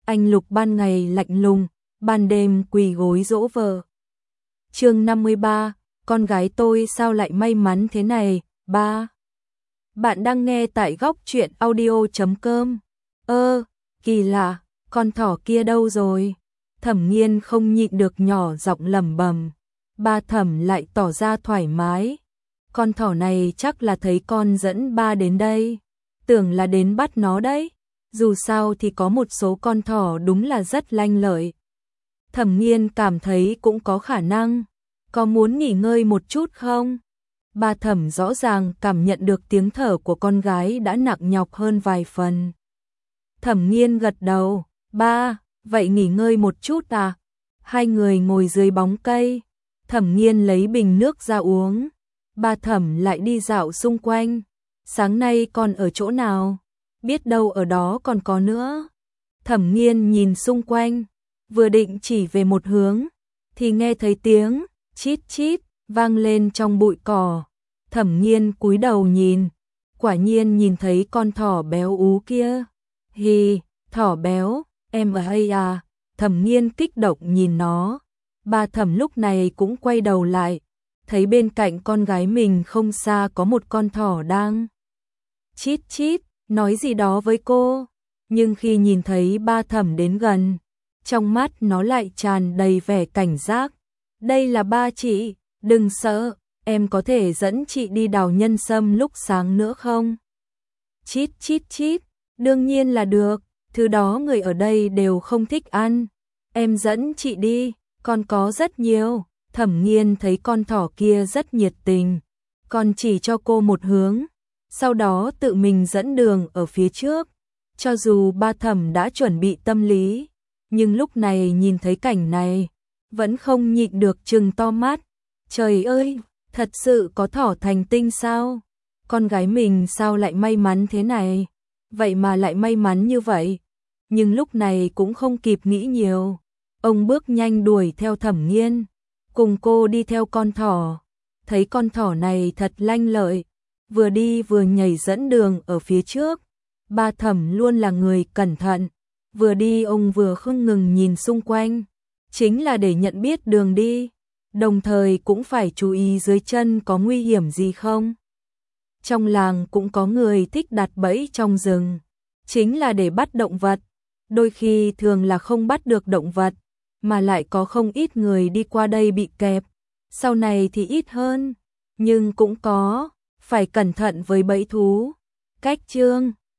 Anh Lục ban ngày lạnh lùng, ban đêm quỳ gối dỗ vợ. Chương 53, con gái tôi sao lại may mắn thế này, ba. Bạn đang nghe tại góc truyện audio.com. Kỳ lạ, con thỏ kia đâu rồi? Thẩm Nghiên không nhịn được nhỏ giọng lẩm bẩm. Ba Thẩm lại tỏ ra thoải mái. Con thỏ này chắc là thấy con dẫn ba đến đây. Tưởng là đến bắt nó đấy. Dù sao thì có một số con thỏ đúng là rất lanh lợi. Thẩm Nghiên cảm thấy cũng có khả năng. Có muốn nghỉ ngơi một chút không? Ba Thẩm rõ ràng cảm nhận được tiếng thở của con gái đã nặng nhọc hơn vài phần. Thẩm Nghiên gật đầu. Ba, vậy nghỉ ngơi một chút à? Hai người ngồi dưới bóng cây. Thẩm Nghiên lấy bình nước ra uống. Ba Thẩm lại đi dạo xung quanh. Sáng nay con ở chỗ nào? Biết đâu ở đó còn có nữa. Thẩm Nghiên nhìn xung quanh, vừa định chỉ về một hướng, thì nghe thấy tiếng chít chít vang lên trong bụi cỏ. Thẩm Nghiên cúi đầu nhìn, quả nhiên nhìn thấy con thỏ béo ú kia. Hì, thỏ béo, em ở đây à? Thẩm Nghiên kích động nhìn nó. Ba Thẩm lúc này cũng quay đầu lại, thấy bên cạnh con gái mình không xa có một con thỏ đang chít chít nói gì đó với cô, nhưng khi nhìn thấy ba Thẩm đến gần, trong mắt nó lại tràn đầy vẻ cảnh giác. Đây là ba chị, đừng sợ, em có thể dẫn chị đi đào nhân sâm lúc sáng nữa không? Chít chít chít, đương nhiên là được, thứ đó người ở đây đều không thích ăn. Em dẫn chị đi, còn có rất nhiều. Thẩm Nghiên thấy con thỏ kia rất nhiệt tình, còn chỉ cho cô một hướng, sau đó tự mình dẫn đường ở phía trước. Cho dù ba Thẩm đã chuẩn bị tâm lý, nhưng lúc này nhìn thấy cảnh này, vẫn không nhịn được trừng to mắt. Trời ơi, thật sự có thỏ thành tinh sao? Con gái mình sao lại may mắn thế này? Vậy mà lại may mắn như vậy. Nhưng lúc này cũng không kịp nghĩ nhiều. Ông bước nhanh đuổi theo Thẩm Nghiên, cùng cô đi theo con thỏ. Thấy con thỏ này thật lanh lợi, vừa đi vừa nhảy dẫn đường ở phía trước. Ba Thẩm luôn là người cẩn thận, vừa đi ông vừa không ngừng nhìn xung quanh, chính là để nhận biết đường đi, đồng thời cũng phải chú ý dưới chân có nguy hiểm gì không. Trong làng cũng có người thích đặt bẫy trong rừng, chính là để bắt động vật. Đôi khi thường là không bắt được động vật, mà lại có không ít người đi qua đây bị kẹp. Sau này thì ít hơn, nhưng cũng có, phải cẩn thận với bẫy thú. Cách chương